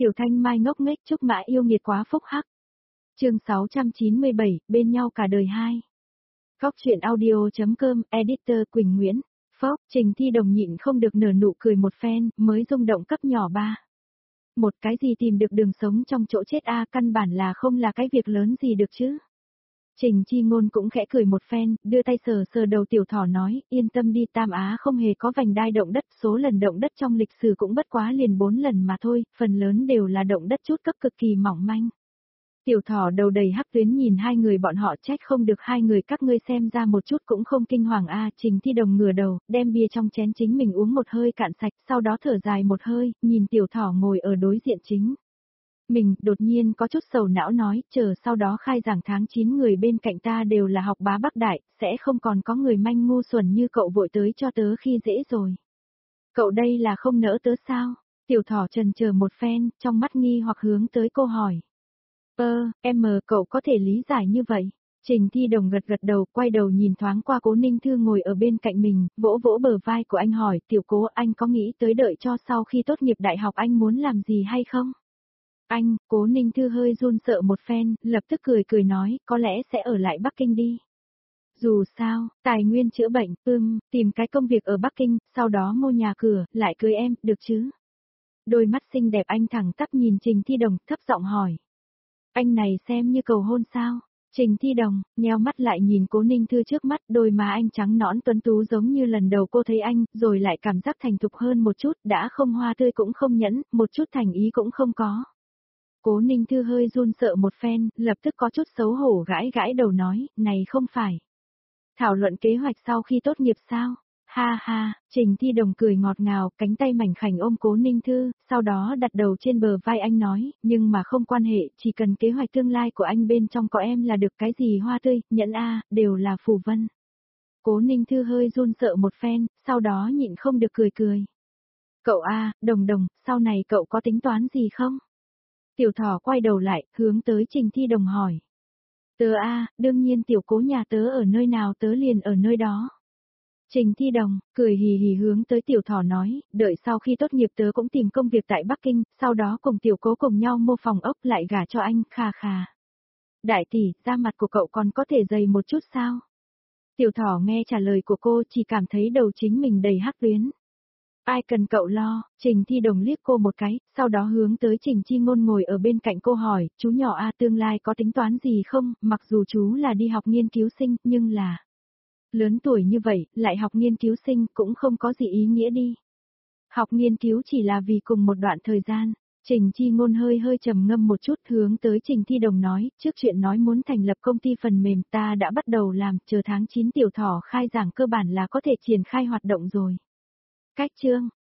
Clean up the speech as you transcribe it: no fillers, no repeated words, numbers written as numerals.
Tiểu Thanh Mai ngốc nghếch chúc mã yêu nghiệt quá phúc hắc. Chương 697, bên nhau cả đời 2. Góc truyện audio.com, editor Quỳnh Nguyễn. Phốc, Trình Thi Đồng nhịn không được nở nụ cười một phen, mới rung động cấp nhỏ 3. Một cái gì tìm được đường sống trong chỗ chết căn bản là không là cái việc lớn gì được chứ. Trình Chi Ngôn cũng khẽ cười một phen, đưa tay sờ sờ đầu tiểu thỏ nói, yên tâm đi, Tam Á không hề có vành đai động đất, số lần động đất trong lịch sử cũng bất quá liền 4 lần mà thôi, phần lớn đều là động đất chút cấp cực kỳ mỏng manh. Tiểu thỏ đầu đầy hắc tuyến nhìn hai người bọn họ, trách không được hai người các ngươi xem ra một chút cũng không kinh hoàng Trình Thi Đồng ngửa đầu, đem bia trong chén chính mình uống một hơi cạn sạch, sau đó thở dài một hơi, nhìn tiểu thỏ ngồi ở đối diện chính. Mình đột nhiên có chút sầu não nói, chờ sau đó khai giảng tháng 9 người bên cạnh ta đều là học bá Bắc Đại, sẽ không còn có người manh ngu xuẩn như cậu vội tới cho tớ khi dễ rồi. Cậu đây là không nỡ tớ sao? Tiểu thỏ chần chờ một phen, trong mắt nghi hoặc hướng tới cô hỏi. Cậu có thể lý giải như vậy. Trình Thi Đồng gật gật đầu, quay đầu nhìn thoáng qua Cố Ninh Thư ngồi ở bên cạnh mình, vỗ vỗ bờ vai của anh hỏi, tiểu Cố, anh có nghĩ tới đợi cho sau khi tốt nghiệp đại học anh muốn làm gì hay không? Anh, Cố Ninh Thư hơi run sợ một phen, lập tức cười nói, có lẽ sẽ ở lại Bắc Kinh đi. Dù sao, tài nguyên chữa bệnh, tìm cái công việc ở Bắc Kinh, sau đó mua nhà cửa, lại cưới em, được chứ? Đôi mắt xinh đẹp anh thẳng tắp nhìn Trình Thi Đồng, thấp giọng hỏi. Anh này xem như cầu hôn sao? Trình Thi Đồng, nheo mắt lại nhìn Cố Ninh Thư trước mắt, đôi má anh trắng nõn tuấn tú giống như lần đầu cô thấy anh, rồi lại cảm giác thành thục hơn một chút, đã không hoa tươi cũng không nhẫn, một chút thành ý cũng không có. Cố Ninh Thư hơi run sợ một phen, lập tức có chút xấu hổ gãi đầu nói, này không phải. Thảo luận kế hoạch sau khi tốt nghiệp sao? Ha ha, Trình Thi Đồng cười ngọt ngào, cánh tay mảnh khảnh ôm Cố Ninh Thư, sau đó đặt đầu trên bờ vai anh nói, nhưng mà không quan hệ, chỉ cần kế hoạch tương lai của anh bên trong có em là được, cái gì hoa tươi, nhẫn đều là phù vân. Cố Ninh Thư hơi run sợ một phen, sau đó nhịn không được cười. Cậu Đồng, sau này cậu có tính toán gì không? Tiểu thỏ quay đầu lại, hướng tới Trình Thi Đồng hỏi. Tớ đương nhiên tiểu Cố nhà tớ ở nơi nào tớ liền ở nơi đó. Trình Thi Đồng, cười hì hì hướng tới tiểu thỏ nói, đợi sau khi tốt nghiệp tớ cũng tìm công việc tại Bắc Kinh, sau đó cùng tiểu Cố cùng nhau mua phòng ốc lại gả cho anh, khà. Đại tỷ, da mặt của cậu còn có thể dày một chút sao? Tiểu thỏ nghe trả lời của cô chỉ cảm thấy đầu chính mình đầy hắc tuyến. Ai cần cậu lo, Trình Thi Đồng liếc cô một cái, sau đó hướng tới Trình Chi Ngôn ngồi ở bên cạnh cô hỏi, chú nhỏ tương lai có tính toán gì không, mặc dù chú là đi học nghiên cứu sinh, nhưng là... Lớn tuổi như vậy, lại học nghiên cứu sinh cũng không có gì ý nghĩa đi. Học nghiên cứu chỉ là vì cùng một đoạn thời gian. Trình Chi Ngôn hơi trầm ngâm một chút hướng tới Trình Thi Đồng nói, trước chuyện nói muốn thành lập công ty phần mềm ta đã bắt đầu làm, chờ tháng 9 tiểu thỏ khai giảng cơ bản là có thể triển khai hoạt động rồi. Cách chương,